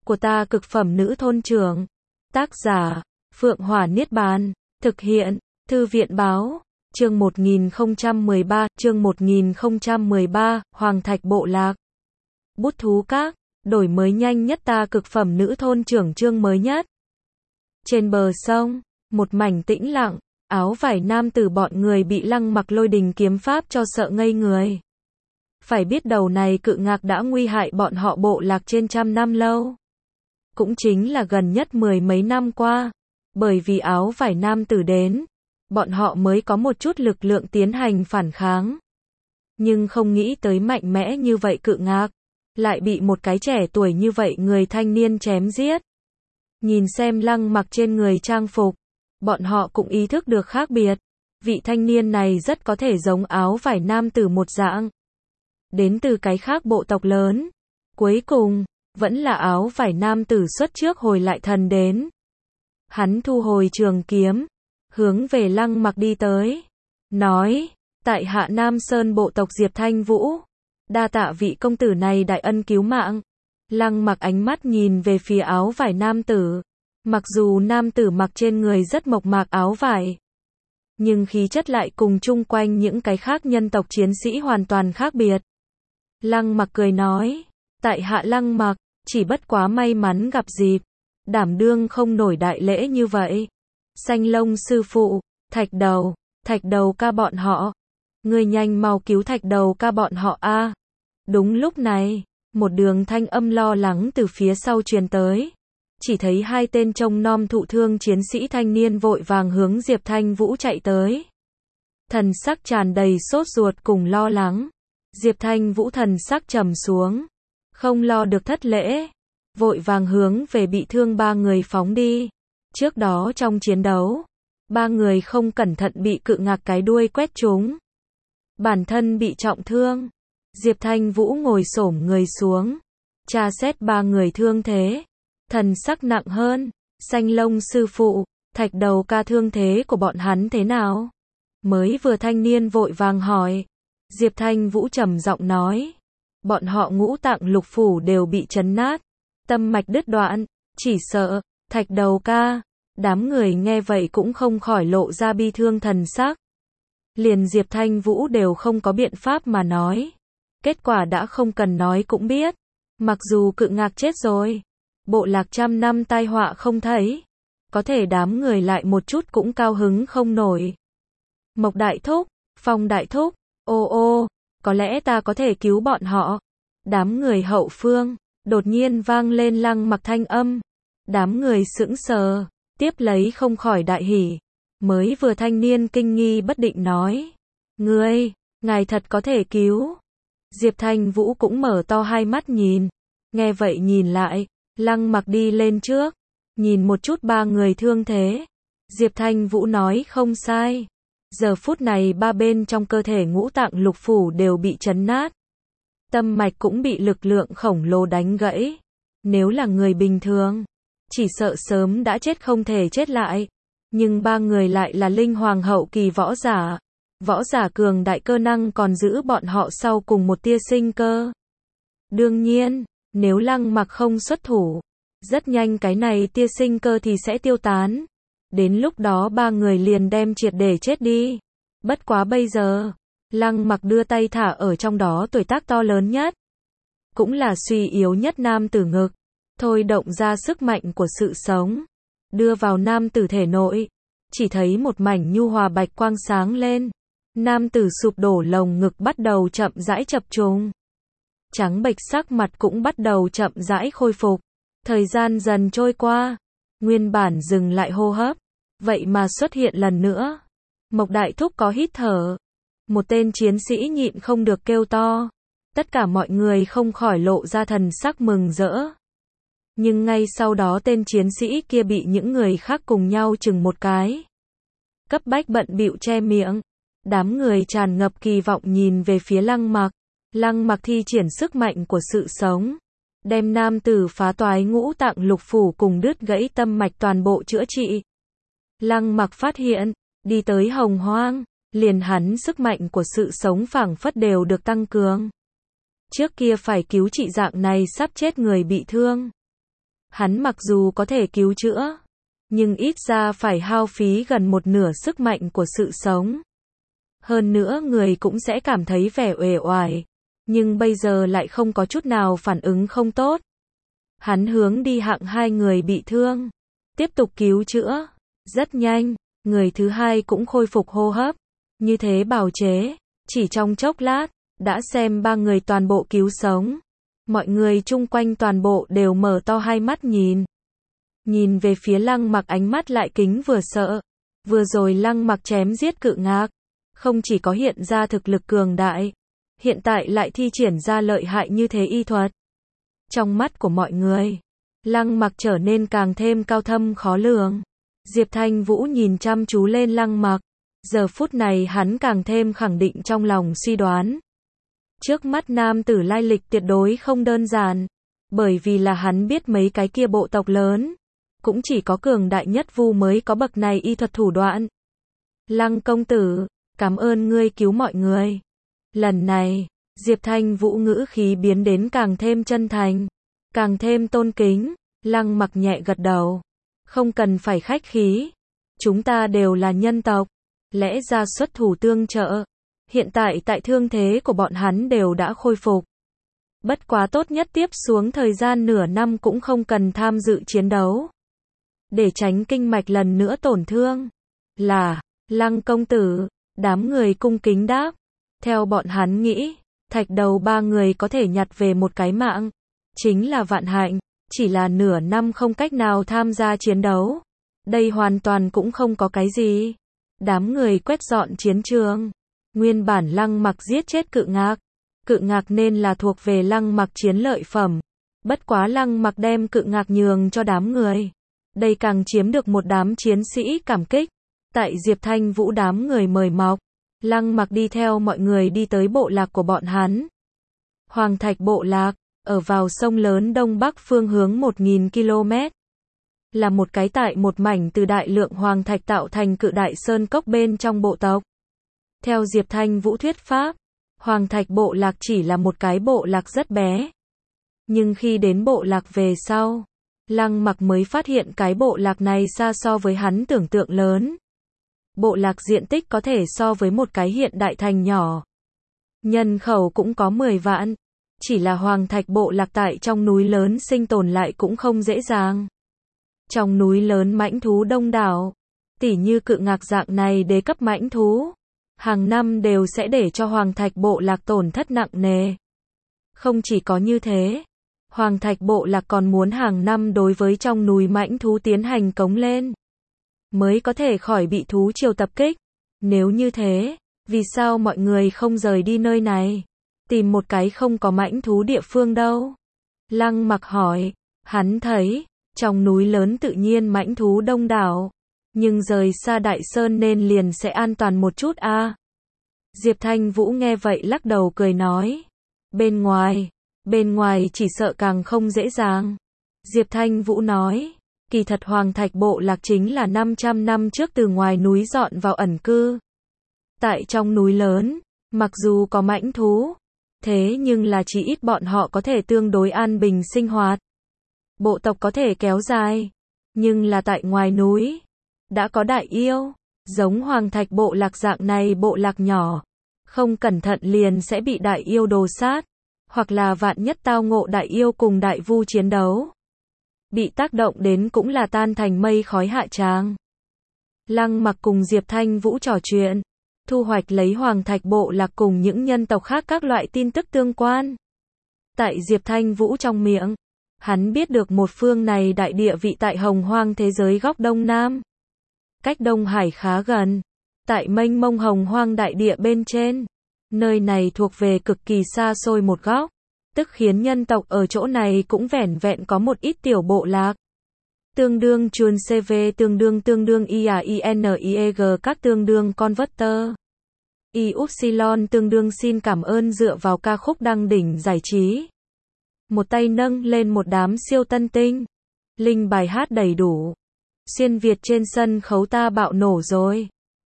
của ta cực phẩm nữ thôn trưởng. Tác giả, Phượng Hỏa Niết Bàn. Thực hiện, Thư viện Báo. Chương 1013, Hoàng Thạch Bộ Lạc. Bút thú các, đổi mới nhanh nhất ta cực phẩm nữ thôn trưởng chương mới nhất. Trên bờ sông, một mảnh tĩnh lặng, áo vải nam tử bọn người bị Lăng Mặc lôi đình kiếm pháp cho sợ ngây người. Phải biết đầu này cự ngạc đã nguy hại bọn họ bộ lạc trên trăm năm lâu. Cũng chính là gần nhất mười mấy năm qua, bởi vì áo vải nam tử đến, bọn họ mới có một chút lực lượng tiến hành phản kháng. Nhưng không nghĩ tới mạnh mẽ như vậy cự ngạc, lại bị một cái trẻ tuổi như vậy người thanh niên chém giết. Nhìn xem Lăng Mặc trên người trang phục, bọn họ cũng ý thức được khác biệt. Vị thanh niên này rất có thể giống áo vải nam tử một dạng. Đến từ cái khác bộ tộc lớn. Cuối cùng, vẫn là áo vải nam tử xuất trước hồi lại thần đến. Hắn thu hồi trường kiếm, hướng về Lăng Mặc đi tới. Nói, tại hạ Nam Sơn bộ tộc Diệp Thanh Vũ. Đa tạ vị công tử này đại ân cứu mạng. Lăng Mặc ánh mắt nhìn về phía áo vải nam tử. Mặc dù nam tử mặc trên người rất mộc mạc áo vải, nhưng khí chất lại cùng chung quanh những cái khác nhân tộc chiến sĩ hoàn toàn khác biệt. Lăng Mặc cười nói, tại hạ Lăng Mặc, chỉ bất quá may mắn gặp dịp, đảm đương không nổi đại lễ như vậy. Xanh Lông sư phụ, Thạch Đầu ca bọn họ. Ngươi nhanh mau cứu Thạch Đầu ca bọn họ a. Đúng lúc này, một đường thanh âm lo lắng từ phía sau truyền tới. Chỉ thấy hai tên trông nom thụ thương chiến sĩ thanh niên vội vàng hướng Diệp Thanh Vũ chạy tới. Thần sắc tràn đầy sốt ruột cùng lo lắng. Diệp Thanh Vũ thần sắc trầm xuống, không lo được thất lễ, vội vàng hướng về bị thương ba người phóng đi. Trước đó trong chiến đấu, ba người không cẩn thận bị cự ngạc cái đuôi quét trúng, bản thân bị trọng thương. Diệp Thanh Vũ ngồi xổm người xuống, tra xét ba người thương thế, thần sắc nặng hơn. Xanh Lông sư phụ, Thạch Đầu ca thương thế của bọn hắn thế nào? Mới vừa thanh niên vội vàng hỏi. Diệp Thanh Vũ trầm giọng nói, bọn họ ngũ tạng lục phủ đều bị chấn nát, tâm mạch đứt đoạn, chỉ sợ, Thạch Đầu ca. Đám người nghe vậy cũng không khỏi lộ ra bi thương thần sắc. Liền Diệp Thanh Vũ đều không có biện pháp mà nói. Kết quả đã không cần nói cũng biết. Mặc dù cự ngạc chết rồi, bộ lạc trăm năm tai họa không thấy, có thể đám người lại một chút cũng cao hứng không nổi. Mộc đại thúc, Phong đại thúc, ô, có lẽ ta có thể cứu bọn họ. Đám người hậu phương, đột nhiên vang lên Lăng Mặc thanh âm. Đám người sững sờ, tiếp lấy không khỏi đại hỉ. Mới vừa thanh niên kinh nghi bất định nói, ngài thật có thể cứu. Diệp Thanh Vũ cũng mở to hai mắt nhìn. Nghe vậy nhìn lại, Lăng Mặc đi lên trước, nhìn một chút ba người thương thế. Diệp Thanh Vũ nói không sai. Giờ phút này ba bên trong cơ thể ngũ tạng lục phủ đều bị chấn nát. Tâm mạch cũng bị lực lượng khổng lồ đánh gãy. Nếu là người bình thường, chỉ sợ sớm đã chết không thể chết lại. Nhưng ba người lại là linh hoàng hậu kỳ võ giả. Võ giả cường đại cơ năng còn giữ bọn họ sau cùng một tia sinh cơ. Đương nhiên, nếu Lăng Mặc không xuất thủ, rất nhanh cái này tia sinh cơ thì sẽ tiêu tán. Đến lúc đó ba người liền đem triệt để chết đi. Bất quá bây giờ, Lăng Mặc đưa tay thả ở trong đó tuổi tác to lớn nhất, cũng là suy yếu nhất nam tử ngực, thôi động ra sức mạnh của sự sống, đưa vào nam tử thể nội. Chỉ thấy một mảnh nhu hòa bạch quang sáng lên. Nam tử sụp đổ lồng ngực bắt đầu chậm rãi chập trùng. Trắng bệch sắc mặt cũng bắt đầu chậm rãi khôi phục. Thời gian dần trôi qua, nguyên bản dừng lại hô hấp, vậy mà xuất hiện lần nữa. Mộc đại thúc có hít thở. Một tên chiến sĩ nhịn không được kêu to. Tất cả mọi người không khỏi lộ ra thần sắc mừng rỡ. Nhưng ngay sau đó tên chiến sĩ kia bị những người khác cùng nhau chừng một cái. Cấp bách bận bịu che miệng. Đám người tràn ngập kỳ vọng nhìn về phía Lăng Mặc. Lăng Mặc thi triển sức mạnh của sự sống, đem nam tử phá toái ngũ tạng lục phủ cùng đứt gãy tâm mạch toàn bộ chữa trị. Lăng Mặc phát hiện, đi tới Hồng Hoang, liền hắn sức mạnh của sự sống phảng phất đều được tăng cường. Trước kia phải cứu trị dạng này sắp chết người bị thương, Hắn mặc dù có thể cứu chữa, nhưng ít ra phải hao phí gần một nửa sức mạnh của sự sống. Hơn nữa người cũng sẽ cảm thấy vẻ uể oải, nhưng bây giờ lại không có chút nào phản ứng không tốt. Hắn hướng đi hạng 2 người bị thương, tiếp tục cứu chữa. Rất nhanh, người thứ hai cũng khôi phục hô hấp. Như thế bào chế, chỉ trong chốc lát, đã xem 3 người toàn bộ cứu sống. Mọi người chung quanh toàn bộ đều mở to hai mắt nhìn. Nhìn về phía Lăng Mặc, ánh mắt lại kính vừa sợ. Vừa rồi Lăng Mặc chém giết Cự Ngạc, không chỉ có hiện ra thực lực cường đại, hiện tại lại thi triển ra lợi hại như thế y thuật. Trong mắt của mọi người, Lăng Mặc trở nên càng thêm cao thâm khó lường. Diệp Thanh Vũ nhìn chăm chú lên Lăng Mặc, giờ phút này hắn càng thêm khẳng định trong lòng suy đoán. Trước mắt nam tử lai lịch tuyệt đối không đơn giản, bởi vì là hắn biết mấy cái kia bộ tộc lớn, cũng chỉ có cường đại nhất Vu mới có bậc này y thuật thủ đoạn. Lăng công tử, cảm ơn ngươi cứu mọi người. Lần này, Diệp Thanh Vũ ngữ khí biến đến càng thêm chân thành, càng thêm tôn kính. Lăng Mặc nhẹ gật đầu. Không cần phải khách khí. Chúng ta đều là nhân tộc, lẽ ra xuất thủ tương trợ. Hiện tại tại thương thế của bọn hắn đều đã khôi phục. Bất quá tốt nhất tiếp xuống thời gian nửa năm cũng không cần tham dự chiến đấu, để tránh kinh mạch lần nữa tổn thương. Là, Lăng công tử, đám người cung kính đáp. Theo bọn hắn nghĩ, thạch đầu 3 người có thể nhặt về một cái mạng, chính là vạn hạnh. Chỉ là nửa năm không cách nào tham gia chiến đấu, đây hoàn toàn cũng không có cái gì. Đám người quét dọn chiến trường. Nguyên bản Lăng Mặc giết chết Cự Ngạc. Cự Ngạc nên là thuộc về Lăng Mặc chiến lợi phẩm. Bất quá Lăng Mặc đem Cự Ngạc nhường cho đám người. Đây càng chiếm được một đám chiến sĩ cảm kích. Tại Diệp Thanh Vũ đám người mời mọc, Lăng Mặc đi theo mọi người đi tới bộ lạc của bọn hắn. Hoàng Thạch bộ lạc, ở vào sông lớn đông bắc phương hướng 1000 km. Là một cái tại một mảnh từ đại lượng hoàng thạch tạo thành cự đại sơn cốc bên trong bộ tộc. Theo Diệp Thanh Vũ thuyết pháp, Hoàng Thạch bộ lạc chỉ là một cái bộ lạc rất bé. Nhưng khi đến bộ lạc về sau, Lăng Mặc mới phát hiện cái bộ lạc này xa so với hắn tưởng tượng lớn. Bộ lạc diện tích có thể so với một cái hiện đại thành nhỏ. Nhân khẩu cũng có 10 vạn. Chỉ là Hoàng Thạch bộ lạc tại trong núi lớn sinh tồn lại cũng không dễ dàng. Trong núi lớn mãnh thú đông đảo, tỉ như Cự Ngạc dạng này đế cấp mãnh thú, hàng năm đều sẽ để cho Hoàng Thạch bộ lạc tổn thất nặng nề. Không chỉ có như thế, Hoàng Thạch bộ lạc còn muốn hàng năm đối với trong núi mãnh thú tiến hành cống lên, mới có thể khỏi bị thú triều tập kích. Nếu như thế, vì sao mọi người không rời đi nơi này, tìm một cái không có mãnh thú địa phương đâu? Lăng Mặc hỏi. Hắn thấy, trong núi lớn tự nhiên mãnh thú đông đảo, nhưng rời xa Đại Sơn nên liền sẽ an toàn một chút a. Diệp Thanh Vũ nghe vậy lắc đầu cười nói. Bên ngoài chỉ sợ càng không dễ dàng. Diệp Thanh Vũ nói, kỳ thật Hoàng Thạch bộ lạc chính là 500 năm trước từ ngoài núi dọn vào ẩn cư. Tại trong núi lớn, mặc dù có mãnh thú, thế nhưng là chỉ ít bọn họ có thể tương đối an bình sinh hoạt. Bộ tộc có thể kéo dài, nhưng là tại ngoài núi, đã có đại yêu, giống Hoàng Thạch bộ lạc dạng này bộ lạc nhỏ, không cẩn thận liền sẽ bị đại yêu đồ sát, hoặc là vạn nhất tao ngộ đại yêu cùng đại vu chiến đấu, bị tác động đến cũng là tan thành mây khói hạ tràng. Lăng Mặc cùng Diệp Thanh Vũ trò chuyện, thu hoạch lấy Hoàng Thạch bộ lạc cùng những nhân tộc khác các loại tin tức tương quan. Tại Diệp Thanh Vũ trong miệng, hắn biết được một phương này đại địa vị tại hồng hoang thế giới góc đông nam, cách Đông Hải khá gần, tại mênh mông hồng hoang đại địa bên trên. Nơi này thuộc về cực kỳ xa xôi một góc, tức khiến nhân tộc ở chỗ này cũng vẻn vẹn có một ít tiểu bộ lạc. Tương đương chuồn CV tương đương IAINIEG các tương đương converter. Y-upsilon tương đương xin cảm ơn dựa vào ca khúc đăng đỉnh giải trí. Một tay nâng lên một đám siêu tân tinh. Linh bài hát đầy đủ. Xuyên Việt trên sân khấu ta bạo nổ rồi.